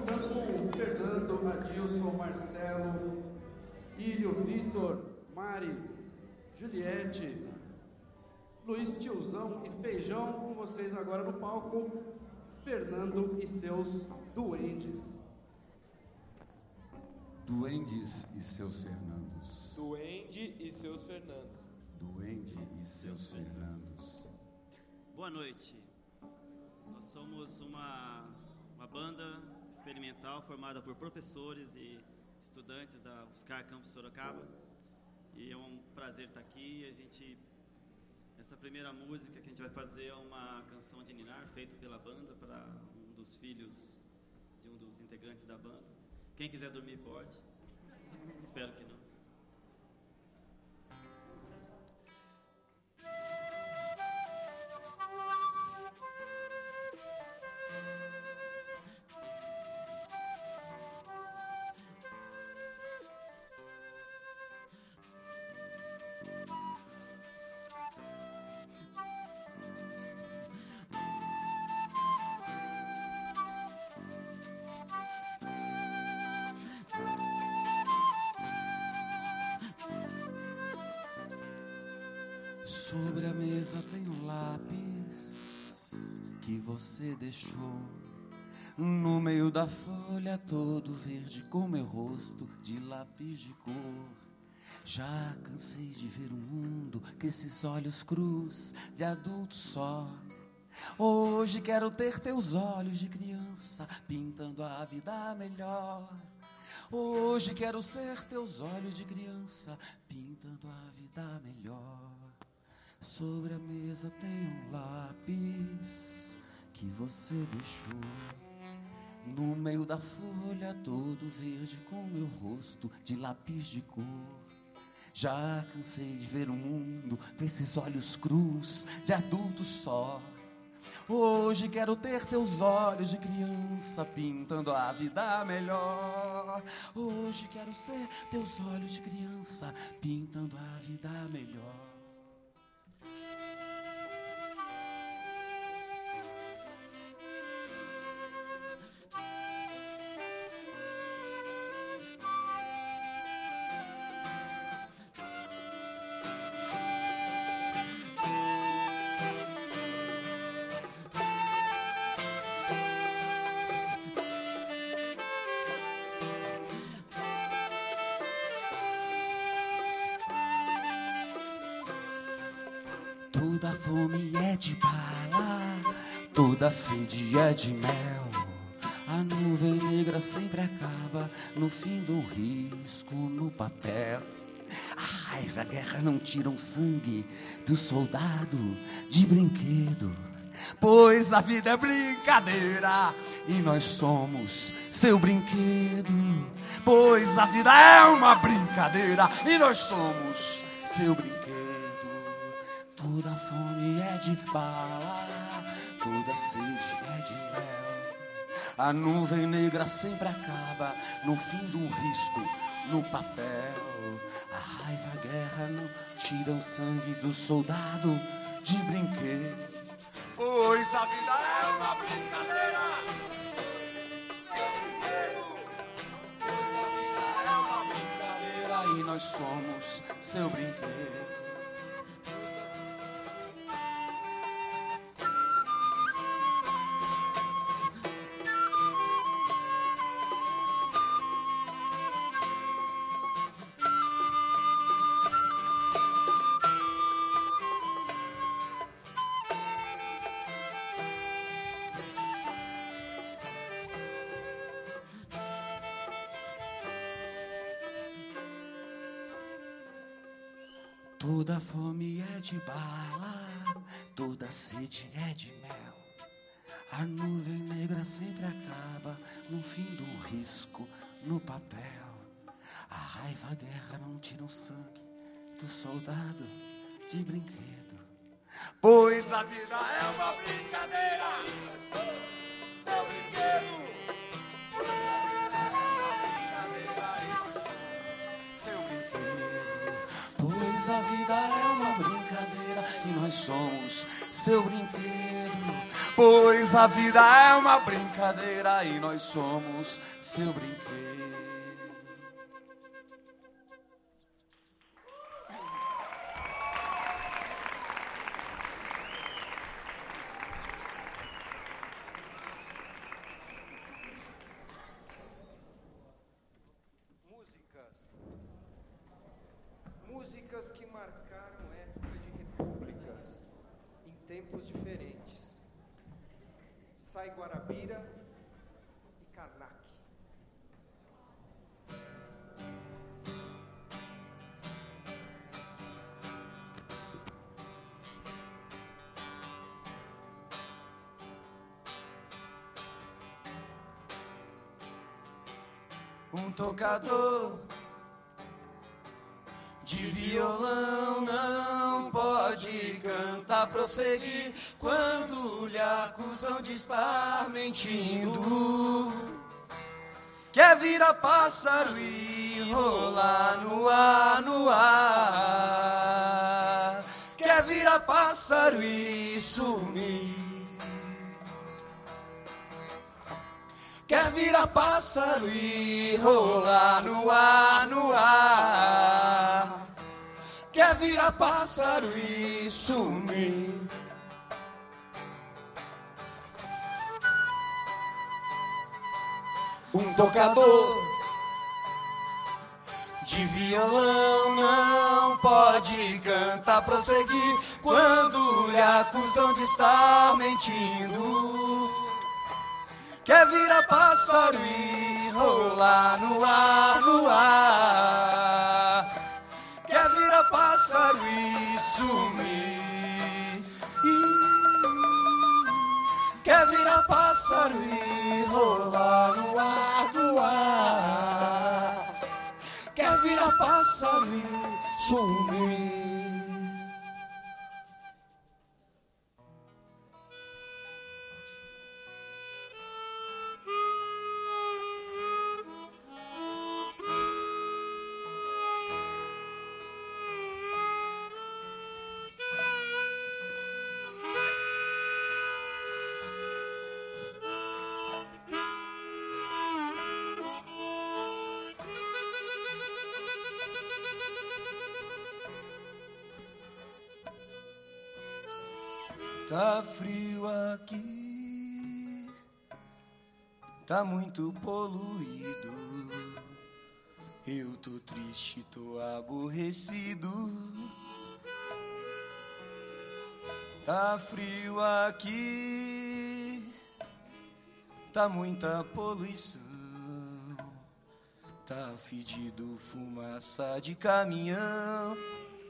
contando com Fernando, Adilson, Marcelo, Ilho, Vitor, Mari, Juliette, Luiz Tiozão e Feijão. Com vocês agora no palco, Fernando e seus duendes. Duendes e seus Fernandos. Duende e seus Fernandos. Duende e seus Fernandos. Boa noite. Nós somos uma banda experimental formada por professores e estudantes da UFSCar Campus Sorocaba. E é um prazer estar aqui. Essa primeira música que a gente vai fazer é uma canção de ninar feita pela banda para um dos filhos de um dos integrantes da banda. Quem quiser dormir pode. Espero que não. Sobre a mesa tem um lápis que você deixou no meio da folha, todo verde com meu rosto de lápis de cor. Já cansei de ver um mundo que esses olhos crus de adulto só. Hoje quero ter teus olhos de criança pintando a vida melhor. Hoje quero ser teus olhos de criança pintando a vida melhor. Sobre a mesa tem um lápis que você deixou no meio da folha, todo verde com meu rosto de lápis de cor. Já cansei de ver o mundo com esses olhos crus de adulto só. Hoje quero ter teus olhos de criança pintando a vida melhor. Hoje quero ser teus olhos de criança pintando a vida melhor. Toda fome é de bala, toda sede é de mel. A nuvem negra sempre acaba no fim do risco no papel. A raiva, a guerra não tiram sangue do soldado de brinquedo. Pois a vida é brincadeira e nós somos seu brinquedo. Pois a vida é uma brincadeira e nós somos seu brinquedo. Toda fome é de bala, toda sede é de mel. A nuvem negra sempre acaba no fim do risco, no papel. A raiva, a guerra não tiram sangue do soldado de brinquedo. Pois a vida é uma brincadeira. Pois a vida é uma brincadeira e nós somos seu brinquedo. Toda fome é de bala, toda sede é de mel. A nuvem negra sempre acaba no fim do risco, no papel. A raiva, a guerra não tiram o sangue do soldado de brinquedo. Pois a vida é uma brincadeira, seu brinquedo. Pois a vida é uma brincadeira e nós somos seu brinquedo. pois a vida é uma brincadeira e nós somos seu brinquedo. Músicas que marcaram época de repúblicas em tempos diferentes. Sai Guarabira e Karnak. Um tocador de violão não pode cantar, prosseguir quando lhe acusam de estar mentindo. Quer virar pássaro e rolar no ar, no ar. Quer virar pássaro e sumir. Quer virar pássaro e rolar no ar, no ar. Quer virar pássaro e sumir. Um tocador de violão não pode cantar, prosseguir quando lhe acusam de estar mentindo. Quer virar pássaro e rolar no ar, no ar. Quer virar pássaro e sumir. Quer virar pássaro e rolar no ar, no ar. Quer virar pássaro e sumir. Tá frio aqui, tá muito poluído. Eu tô triste, tô aborrecido. Tá frio aqui, tá muita poluição. Tá fedido, fumaça de caminhão.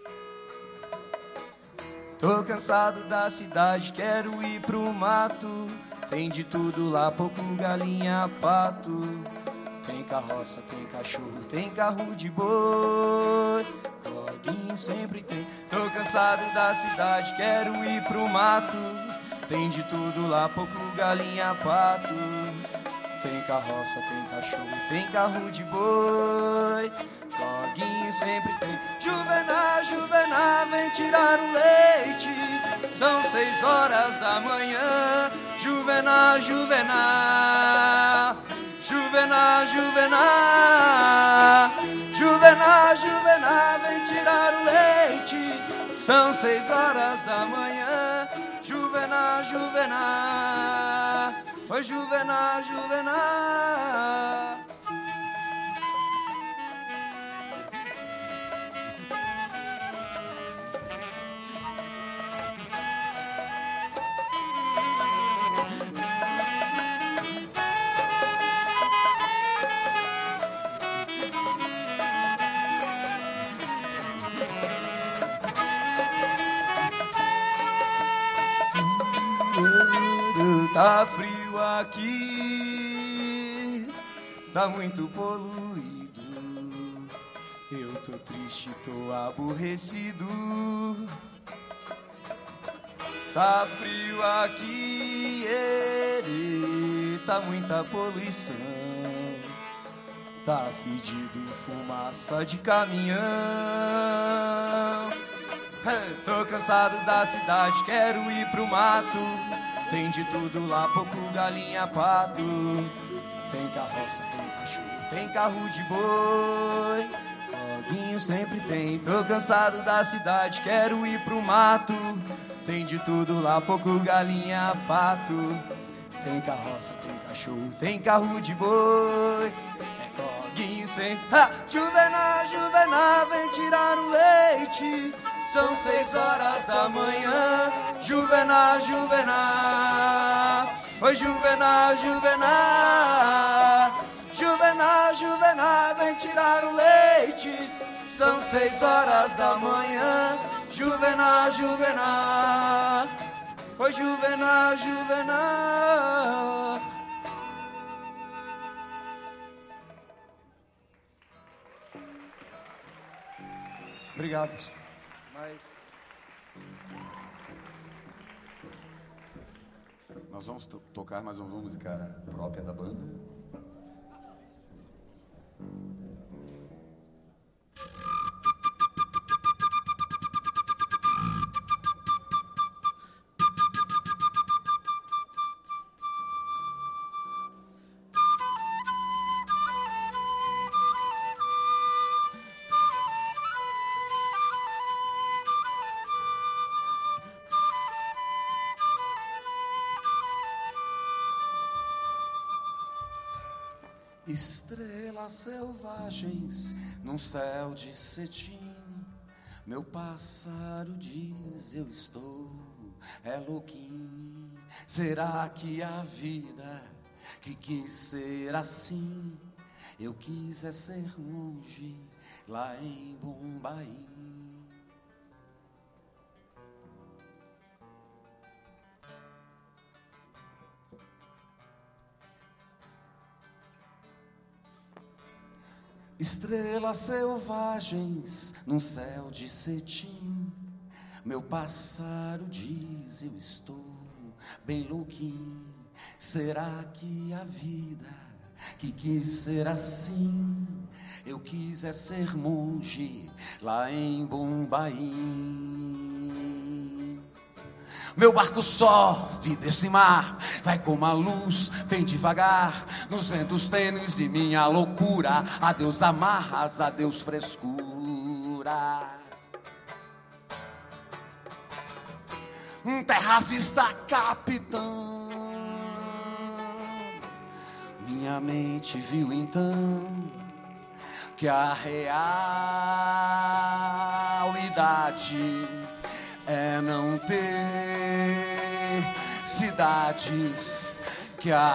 Tô cansado da cidade, quero ir pro mato. Tem de tudo lá, pouco galinha, pato. Tem carroça, tem cachorro, tem carro de boi. Doguinho sempre tem. Tô cansado da cidade, quero ir pro mato. Tem de tudo lá, pouco galinha, pato. Tem carroça, tem cachorro, tem carro de boi. Doguinho sempre tem. Juvená, Juvená, vem tirar o leite. São 6 horas da manhã. Juvená, Juvená. Juvená, Juvená. Juvená, Juvená, vem tirar o leite. São 6 horas da manhã. Juvená, Juvená. Oi, Juvená, Juvená. Tá frio aqui, tá muito poluído. Eu tô triste, tô aborrecido. Tá frio aqui, tá muita poluição. Tá fedido, fumaça de caminhão. Tô cansado da cidade, quero ir pro mato. Tem de tudo lá, porco, galinha, pato. Tem carroça, tem cachorro, tem carro de boi. Foguinho sempre tem, tô cansado da cidade, quero ir pro mato. Tem de tudo lá, porco, galinha, pato. Tem carroça, tem cachorro, tem carro de boi. É foguinho sempre... Juvenal, Juvenal, vem tirar o leite. São 6 horas da manhã. Juvenal, Juvenal. Oi, Juvenal, Juvenal. Juvenal, Juvenal, vem tirar o leite. São 6 horas da manhã. Juvenal, Juvenal. Oi, Juvenal, Juvenal. Obrigado. Nós vamos tocar mais uma música própria da banda. Estrelas selvagens num céu de cetim, meu pássaro diz eu estou louquinho. Será que a vida que quis ser assim, eu quis é ser monge lá em Bombaim. Estrelas selvagens num céu de cetim, meu pássaro diz eu estou bem louquinho. Será que a vida que quis ser assim, eu quis é ser monge lá em Bombaim. Meu barco sofre desse mar, vai como a luz, vem devagar, nos ventos tênues de minha loucura. Adeus amarras, adeus frescuras. Terra vista, capitão. Minha mente viu então que a realidade é não ter cidades, que a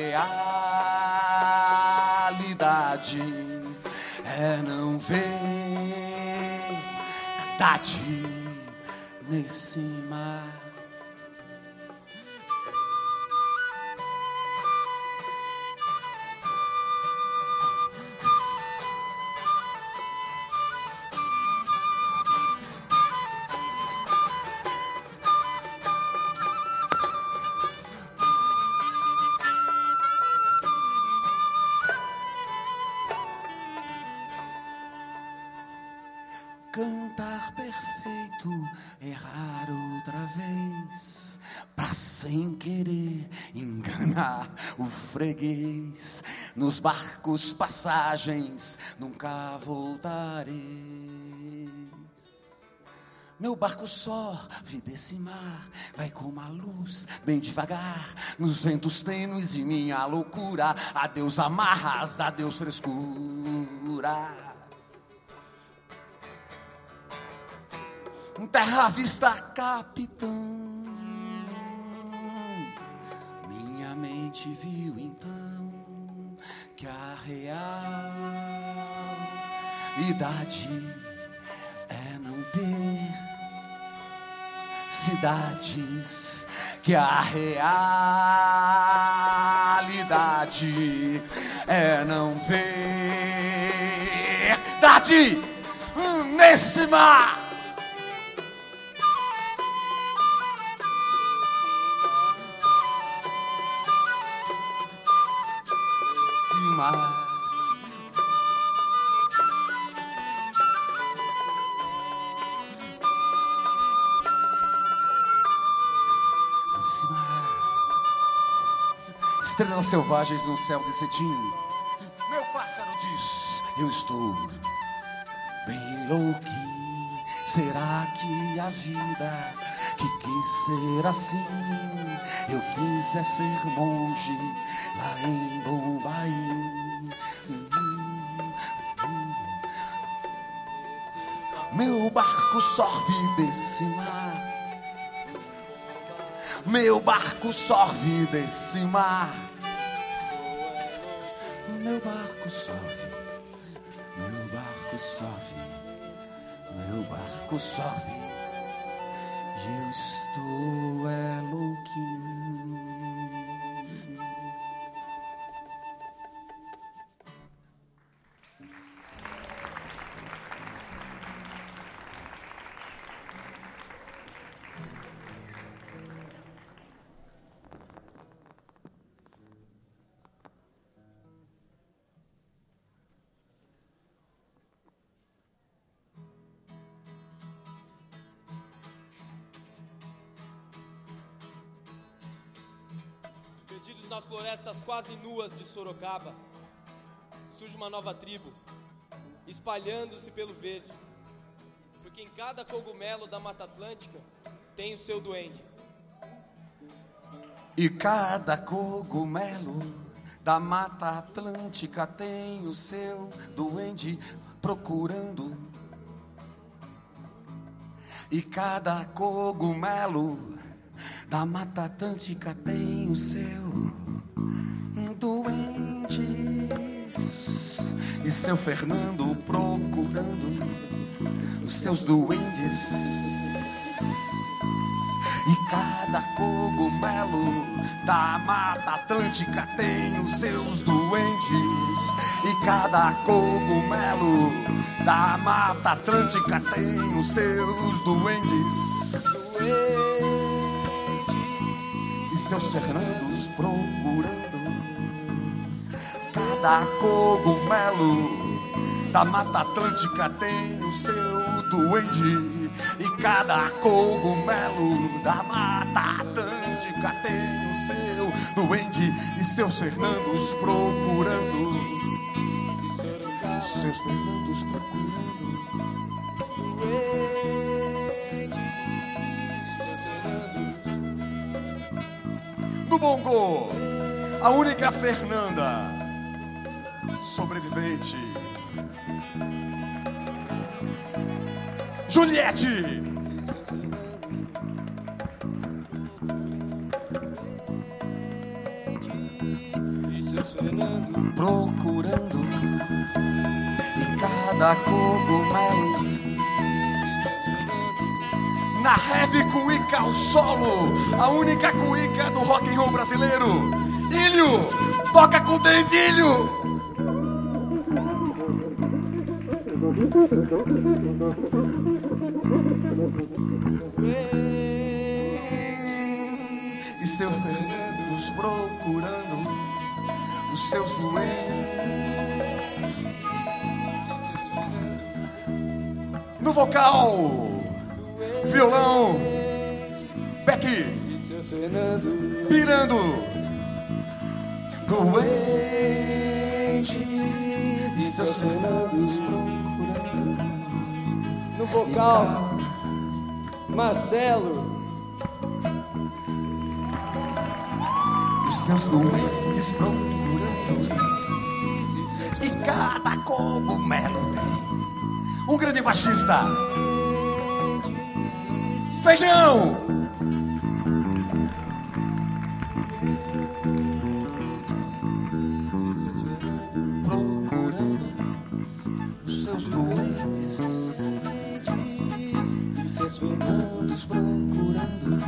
realidade é não ver verdade nesse mar. Cantar perfeito, errar outra vez, pra sem querer enganar o freguês. Nos barcos passagens nunca voltareis. Meu barco sofre desse mar, vai como a luz, bem devagar, nos ventos tênues de minha loucura. Adeus amarras, adeus frescura. Terra vista, capitão. Minha mente viu então que a realidade é não ter cidades, que a realidade é não ver verdade nesse mar. Esse mar Estrelas selvagens no céu de cetim. Meu pássaro diz: eu estou bem louquinho. Será que a vida que quis ser assim? Eu quis é ser monge lá em Bombaim. Meu barco sorve desse mar. Meu barco sorve desse mar. Meu barco sorve. Meu barco sorve. Meu barco sorve. E eu estou louquinho. Perdidos nas florestas quase nuas de Sorocaba, surge uma nova tribo, espalhando-se pelo verde, porque em cada cogumelo da Mata Atlântica tem o seu duende. E cada cogumelo da Mata Atlântica tem o seu duende procurando. E cada cogumelo da Mata Atlântica tem o seu duende. E seu Fernando procurando os seus duendes. E cada cogumelo da Mata Atlântica tem os seus duendes. E cada cogumelo da Mata Atlântica tem os seus duendes. E seus Fernandos procurando. Cada cogumelo da Mata Atlântica tem o seu duende. E cada cogumelo da Mata Atlântica tem o seu duende. E seus Fernandos procurando. Seus Fernandos procurando. Duendes e seus Fernandos. No bongo, a única Fernanda sobrevivente, Juliette. Procurando em cada cogumelo. Na heavy cuíca ao solo, a única cuíca do rock and roll brasileiro. Ilho, toca com o dentilho. E seus Fernandos procurando os seus duendes. No vocal, violão, Becky, pirando. Duendes e seus Fernandos procurando. No vocal, Marcelo. Os seus duendes procurando. E cada cogumelo tem um grande baixista. Feijão! Procurando os seus duendes. E seus Fernandos procurando.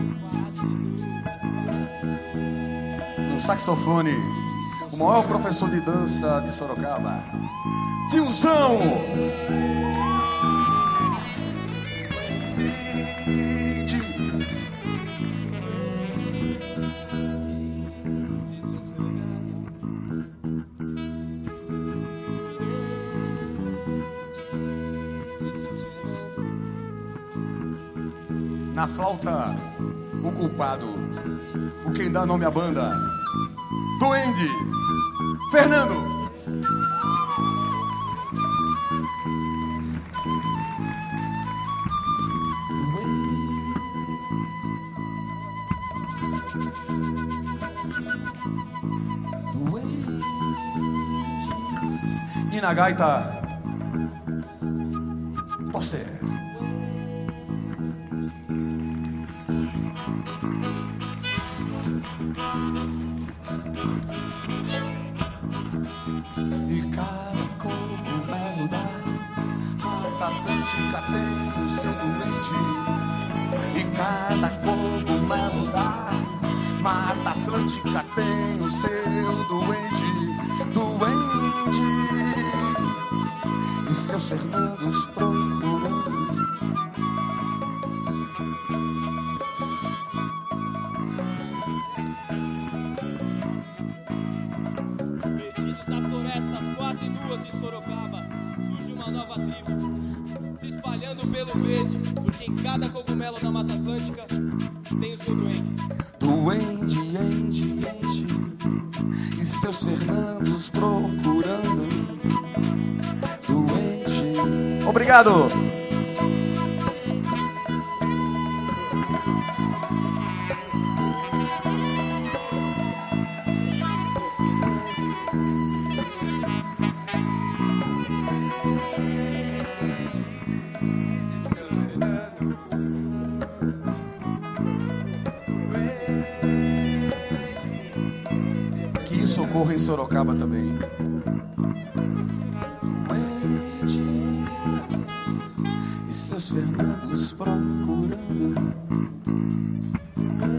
No saxofone, o maior professor de dança de Sorocaba, Tiozão. Na flauta, o culpado, o quem dá nome à banda, Duende, Fernando. E na gaita, Toster. E cada cogumelo da Mata Atlântica tem o seu doente. E cada cogumelo da Mata Atlântica tem o seu doente. Duende e seus Fernandos procurando. Perdidos nas florestas quase nuas de Sorocaba, surge uma nova tribo, se espalhando pelo verde, porque em cada cogumelo da Mata Atlântica tem o seu duende. Duende, ende, e seus Fernandos procurando. Duende. Obrigado! Que isso ocorra em Sorocaba também. E seus Fernandos procurando.